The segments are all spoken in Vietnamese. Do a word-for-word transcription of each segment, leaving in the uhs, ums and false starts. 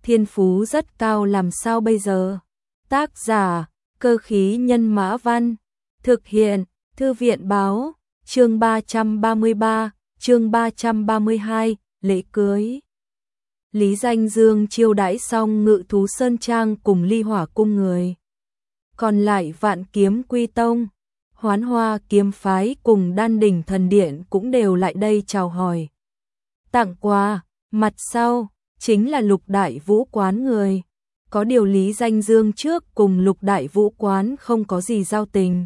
thiên phú rất cao làm sao bây giờ? Tác giả, Cơ khí nhân mã văn, thực hiện, Thư viện báo, chương ba trăm ba mươi ba, chương ba trăm ba mươi hai, lễ cưới. Lý Danh Dương chiêu đãi xong Ngự thú Sơn Trang cùng Ly Hỏa cung người. Còn lại Vạn Kiếm Quy Tông, Hoán Hoa kiếm phái cùng Đan Đỉnh Thần Điện cũng đều lại đây chào hỏi. Tặng quà, mặt sau, chính là Lục Đại Vũ quán người. Có điều Lý Danh Dương trước cùng Lục Đại Vũ quán không có gì giao tình.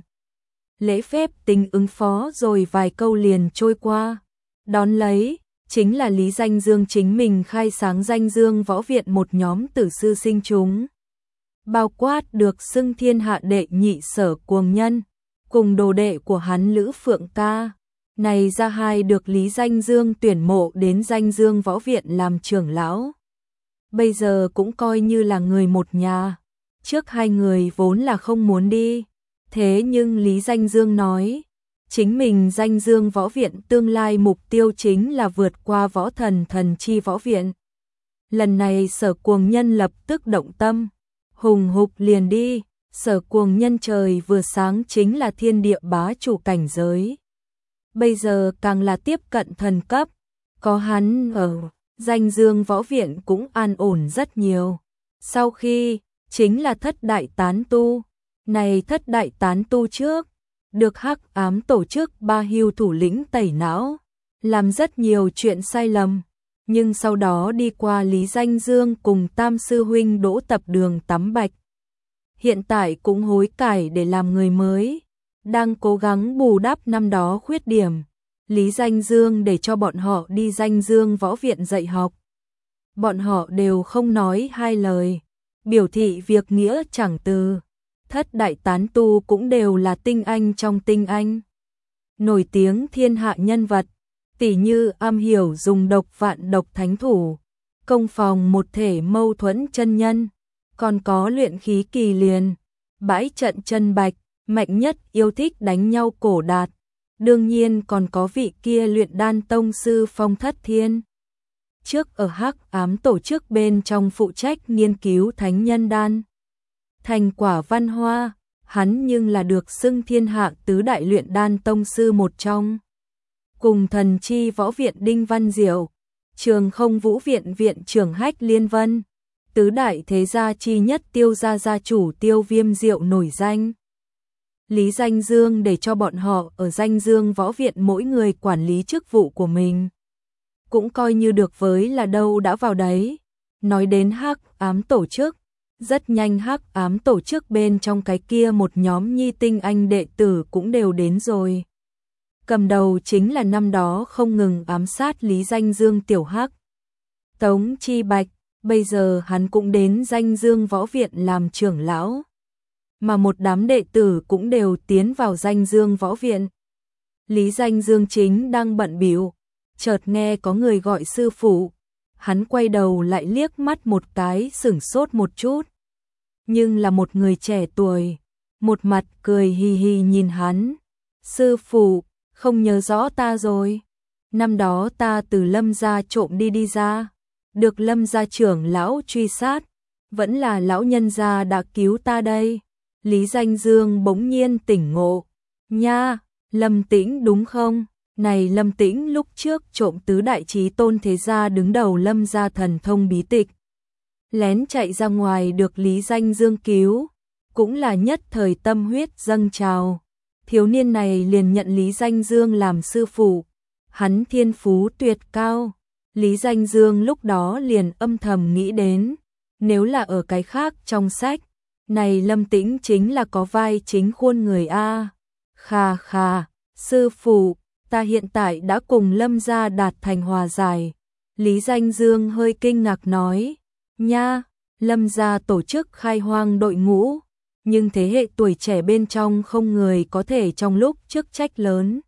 Lễ phép tình ứng phó rồi vài câu liền trôi qua. Đón lấy, chính là Lý Danh Dương chính mình khai sáng Danh Dương Võ Viện một nhóm tử sư sinh chúng. Bao quát được xưng thiên hạ đệ nhị Sở Cuồng Nhân, cùng đồ đệ của hắn Lữ Phượng Ca. Này ra hai được Lý Danh Dương tuyển mộ đến Danh Dương Võ Viện làm trưởng lão. Bây giờ cũng coi như là người một nhà. Trước hai người vốn là không muốn đi. Thế nhưng Lý Danh Dương nói, chính mình Danh Dương Võ Viện tương lai mục tiêu chính là vượt qua Võ Thần Thần Chi Võ Viện. Lần này Sở Cuồng Nhân lập tức động tâm, hùng hục liền đi. Sở Cuồng Nhân trời vừa sáng chính là thiên địa bá chủ cảnh giới. Bây giờ càng là tiếp cận thần cấp, có hắn ở Danh Dương Võ Viện cũng an ổn rất nhiều. Sau khi, chính là thất đại tán tu. Này thất đại tán tu trước, được Hắc Ám tổ chức ba hưu thủ lĩnh tẩy não, làm rất nhiều chuyện sai lầm. Nhưng sau đó đi qua Lý Danh Dương cùng Tam Sư Huynh đỗ tập đường tắm bạch. Hiện tại cũng hối cải để làm người mới, đang cố gắng bù đắp năm đó khuyết điểm. Lý Danh Dương để cho bọn họ đi Danh Dương Võ Viện dạy học. Bọn họ đều không nói hai lời, biểu thị việc nghĩa chẳng từ. Thất đại tán tu cũng đều là tinh anh trong tinh anh. Nổi tiếng thiên hạ nhân vật, tỉ như am hiểu dùng độc vạn độc thánh thủ, công phòng một thể mâu thuẫn chân nhân, còn có luyện khí kỳ liền, bãi trận chân bạch, mạnh nhất yêu thích đánh nhau cổ đạt. Đương nhiên còn có vị kia luyện đan tông sư Phong Thất Thiên. Trước ở Hắc Ám tổ chức bên trong phụ trách nghiên cứu thánh nhân đan. Thành quả văn hoa, hắn nhưng là được xưng thiên hạ tứ đại luyện đan tông sư một trong. Cùng Thần Chi Võ Viện Đinh Văn Diệu, Trường Không Vũ Viện Viện trưởng Hách Liên Vân, tứ đại thế gia chi nhất Tiêu gia gia chủ Tiêu Viêm Diệu nổi danh. Lý Danh Dương để cho bọn họ ở Danh Dương Võ Viện mỗi người quản lý chức vụ của mình. Cũng coi như được với là đâu đã vào đấy. Nói đến Hắc Ám tổ chức, rất nhanh Hắc Ám tổ chức bên trong cái kia một nhóm nhi tinh anh đệ tử cũng đều đến rồi. Cầm đầu chính là năm đó không ngừng ám sát Lý Danh Dương tiểu Hắc. Tống Chi Bạch, bây giờ hắn cũng đến Danh Dương Võ Viện làm trưởng lão. Mà một đám đệ tử cũng đều tiến vào Danh Dương Võ Viện. Lý Danh Dương chính đang bận bịu, chợt nghe có người gọi sư phụ. Hắn quay đầu lại liếc mắt một cái sửng sốt một chút. Nhưng là một người trẻ tuổi, một mặt cười hì hì nhìn hắn. Sư phụ, không nhớ rõ ta rồi. Năm đó ta từ Lâm gia trộm đi đi ra, được Lâm gia trưởng lão truy sát, vẫn là lão nhân gia đã cứu ta đây. Lý Danh Dương bỗng nhiên tỉnh ngộ. Nha, Lâm Tĩnh đúng không? Này Lâm Tĩnh lúc trước trộm tứ đại chí tôn thế gia đứng đầu Lâm gia thần thông bí tịch. Lén chạy ra ngoài được Lý Danh Dương cứu. Cũng là nhất thời tâm huyết dâng trào. Thiếu niên này liền nhận Lý Danh Dương làm sư phụ. Hắn thiên phú tuyệt cao. Lý Danh Dương lúc đó liền âm thầm nghĩ đến. Nếu là ở cái khác trong sách, này Lâm Tĩnh chính là có vai chính khuôn người a. Khà khà, sư phụ, ta hiện tại đã cùng Lâm gia đạt thành hòa giải. Lý Danh Dương hơi kinh ngạc nói, nha, Lâm gia tổ chức khai hoang đội ngũ, nhưng thế hệ tuổi trẻ bên trong không người có thể trong lúc chức trách lớn.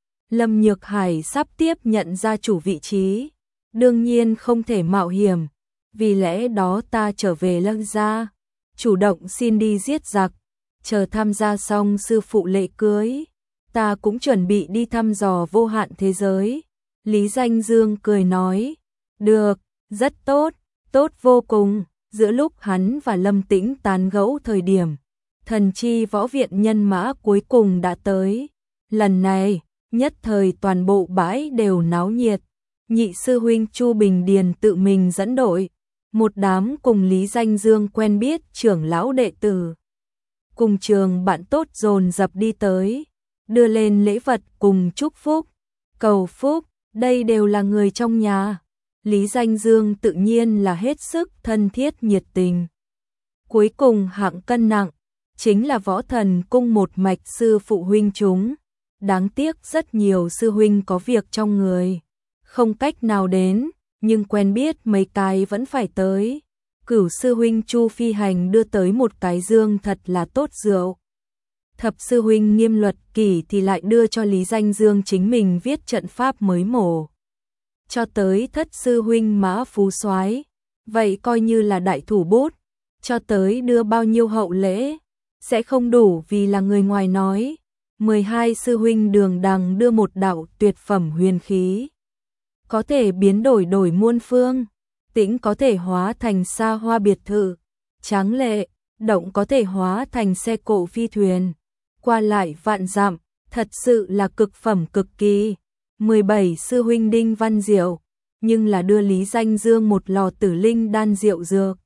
Lâm Nhược Hải sắp tiếp nhận gia chủ vị trí, đương nhiên không thể mạo hiểm, vì lẽ đó ta trở về Lâm gia, chủ động xin đi giết giặc, chờ tham gia xong sư phụ lễ cưới, ta cũng chuẩn bị đi thăm dò vô hạn thế giới. Lý Danh Dương cười nói, được, rất tốt, tốt vô cùng. Giữa lúc hắn và Lâm Tĩnh tán gẫu thời điểm, thần chi võ viện nhân mã cuối cùng đã tới. Lần này, nhất thời toàn bộ bãi đều náo nhiệt. Nhị sư huynh Chu Bình Điền tự mình dẫn đội, một đám cùng Lý Danh Dương quen biết trưởng lão đệ tử, cùng trường bạn tốt dồn dập đi tới, đưa lên lễ vật cùng chúc phúc, cầu phúc, đây đều là người trong nhà. Lý Danh Dương tự nhiên là hết sức thân thiết nhiệt tình. Cuối cùng hạng cân nặng, chính là Võ Thần Cung một mạch sư phụ huynh chúng. Đáng tiếc rất nhiều sư huynh có việc trong người, không cách nào đến, nhưng quen biết mấy cái vẫn phải tới. Cửu sư huynh Chu Phi Hành đưa tới một cái dương thật là tốt rượu. Thập sư huynh Nghiêm Luật Kỷ thì lại đưa cho Lý Danh Dương chính mình viết trận pháp mới mổ. Cho tới thất sư huynh Mã Phú Soái, vậy coi như là đại thủ bút, cho tới đưa bao nhiêu hậu lễ, sẽ không đủ vì là người ngoài nói. mười hai sư huynh Đường Đằng đưa một đạo tuyệt phẩm huyền khí, có thể biến đổi đổi muôn phương, tĩnh có thể hóa thành xa hoa biệt thự, tráng lệ, động có thể hóa thành xe cộ phi thuyền, qua lại vạn dặm, thật sự là cực phẩm cực kỳ. mười bảy sư huynh Đinh Văn Diệu, nhưng là đưa Lý Danh Dương một lò tử linh đan rượu dược.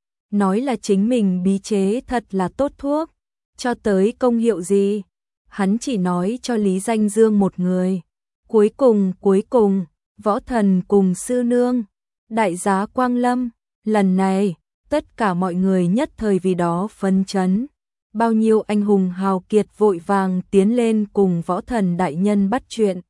Nói là chính mình bí chế thật là tốt thuốc, cho tới công hiệu gì, hắn chỉ nói cho Lý Danh Dương một người. Cuối cùng, cuối cùng, Võ Thần cùng sư nương, đại giá Quang Lâm, lần này, tất cả mọi người nhất thời vì đó phấn chấn. Bao nhiêu anh hùng hào kiệt vội vàng tiến lên cùng Võ Thần đại nhân bắt chuyện.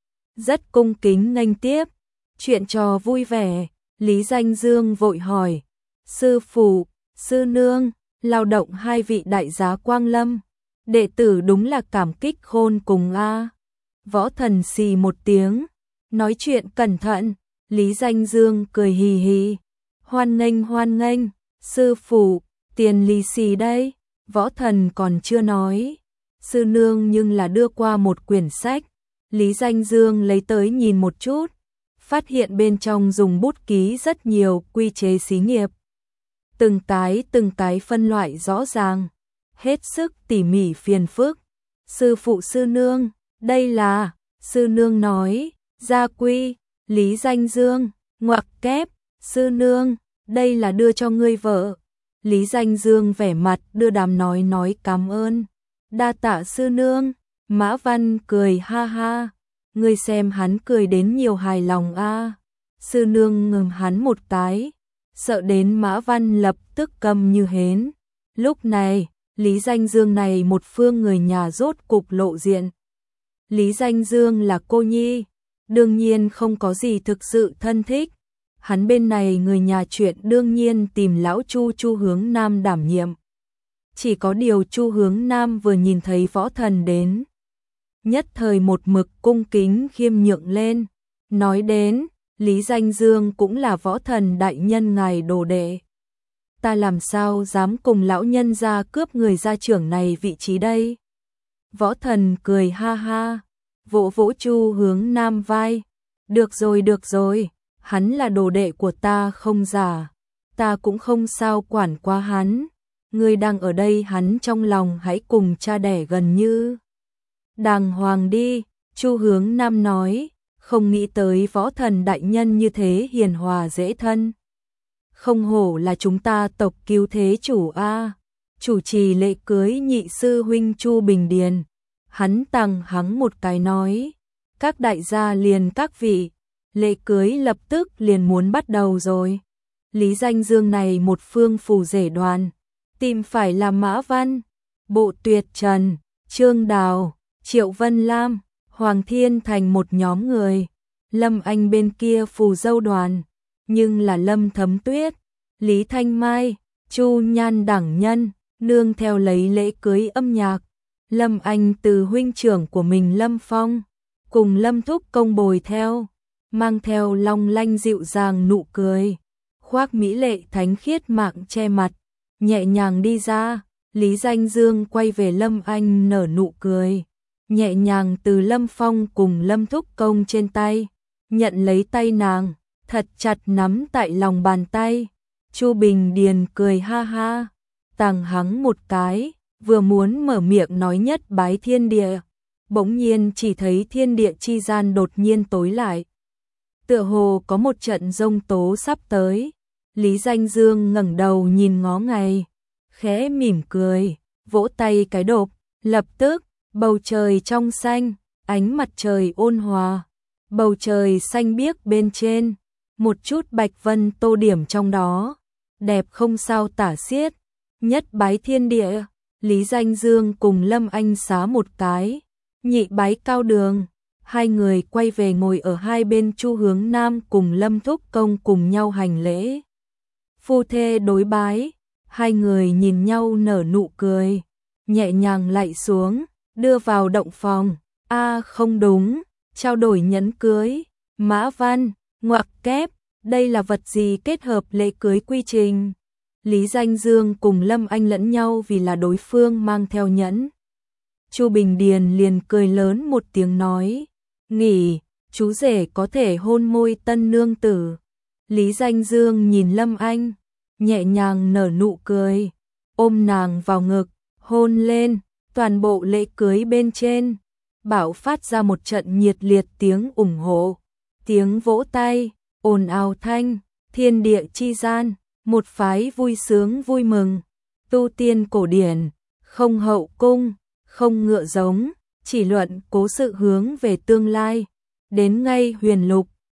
Rất cung kính nghênh tiếp, chuyện trò vui vẻ, Lý Danh Dương vội hỏi, sư phụ, sư nương, lao động hai vị đại giá Quang Lâm, đệ tử đúng là cảm kích khôn cùng a. Võ Thần xì một tiếng, nói chuyện cẩn thận. Lý Danh Dương cười hì hì, hoan nghênh hoan nghênh, sư phụ, tiền lì xì đây. Võ Thần còn chưa nói, sư nương nhưng là đưa qua một quyển sách. Lý Danh Dương lấy tới nhìn một chút, phát hiện bên trong dùng bút ký rất nhiều quy chế xí nghiệp. Từng cái từng cái phân loại rõ ràng, hết sức tỉ mỉ phiền phức. Sư phụ sư nương, đây là, sư nương nói, gia quy. Lý Danh Dương, ngoặc kép, sư nương, đây là đưa cho ngươi vợ. Lý Danh Dương vẻ mặt đưa đám nói nói cảm ơn. Đa tạ sư nương. Mã Văn cười ha ha, ngươi xem hắn cười đến nhiều hài lòng a. Sư nương ngừng hắn một cái, sợ đến Mã Văn lập tức câm như hến. Lúc này, Lý Danh Dương này một phương người nhà rốt cục lộ diện. Lý Danh Dương là cô nhi, đương nhiên không có gì thực sự thân thích. Hắn bên này người nhà chuyện đương nhiên tìm lão Chu Chu Hướng Nam đảm nhiệm. Chỉ có điều Chu Hướng Nam vừa nhìn thấy Võ Thần đến, nhất thời một mực cung kính khiêm nhượng lên, nói đến, Lý Danh Dương cũng là Võ Thần đại nhân ngài đồ đệ. Ta làm sao dám cùng lão nhân gia cướp người gia trưởng này vị trí đây? Võ Thần cười ha ha, vỗ vỗ Chu Hướng Nam vai. Được rồi được rồi, hắn là đồ đệ của ta không giả, ta cũng không sao quản qua hắn. Ngươi đang ở đây hắn trong lòng hãy cùng cha đẻ gần như đàng hoàng đi. Chu Hướng Nam nói, không nghĩ tới Võ Thần đại nhân như thế hiền hòa dễ thân. Không hổ là chúng ta tộc cứu thế chủ a. Chủ trì lễ cưới nhị sư huynh Chu Bình Điền, hắn tằng hắng một cái nói, các đại gia liền các vị, lễ cưới lập tức liền muốn bắt đầu rồi. Lý Danh Dương này một phương phù rể đoàn, tìm phải là Mã Văn, Bộ Tuyệt Trần, Trương Đào, Triệu Vân Lam, Hoàng Thiên thành một nhóm người. Lâm Anh bên kia phù dâu đoàn, nhưng là Lâm Thấm Tuyết, Lý Thanh Mai, Chu Nhan đẳng nhân, nương theo lấy lễ cưới âm nhạc. Lâm Anh từ huynh trưởng của mình Lâm Phong, cùng Lâm Thúc Công bồi theo, mang theo long lanh dịu dàng nụ cười, khoác mỹ lệ thánh khiết mạng che mặt, nhẹ nhàng đi ra. Lý Danh Dương quay về Lâm Anh nở nụ cười, nhẹ nhàng từ Lâm Phong cùng Lâm Thúc Công trên tay nhận lấy tay nàng, thật chặt nắm tại lòng bàn tay. Chu Bình Điền cười ha ha, tàng hắng một cái, vừa muốn mở miệng nói nhất bái thiên địa, bỗng nhiên chỉ thấy thiên địa chi gian đột nhiên tối lại. Tựa hồ có một trận giông tố sắp tới. Lý Danh Dương ngẩng đầu nhìn ngó ngày, khẽ mỉm cười, vỗ tay cái đột, lập tức, bầu trời trong xanh, ánh mặt trời ôn hòa, bầu trời xanh biếc bên trên, một chút bạch vân tô điểm trong đó, đẹp không sao tả xiết. Nhất bái thiên địa, Lý Danh Dương cùng Lâm Anh xá một cái, nhị bái cao đường, hai người quay về ngồi ở hai bên. Chu Hướng Nam cùng Lâm Thúc Công cùng nhau hành lễ. Phu thê đối bái, hai người nhìn nhau nở nụ cười, nhẹ nhàng lạy xuống, đưa vào động phòng. A à, không đúng, trao đổi nhẫn cưới, mã văn, ngoặc kép, đây là vật gì kết hợp lễ cưới quy trình? Lý Danh Dương cùng Lâm Anh lẫn nhau vì là đối phương mang theo nhẫn. Chu Bình Điền liền cười lớn một tiếng nói, nghỉ, chú rể có thể hôn môi tân nương tử. Lý Danh Dương nhìn Lâm Anh, nhẹ nhàng nở nụ cười, ôm nàng vào ngực, hôn lên. Toàn bộ lễ cưới bên trên bạo phát ra một trận nhiệt liệt tiếng ủng hộ, tiếng vỗ tay, ồn ào thanh, thiên địa chi gian, một phái vui sướng vui mừng. Tu tiên cổ điển, không hậu cung, không ngựa giống, chỉ luận cố sự hướng về tương lai. Đến ngay huyền lục,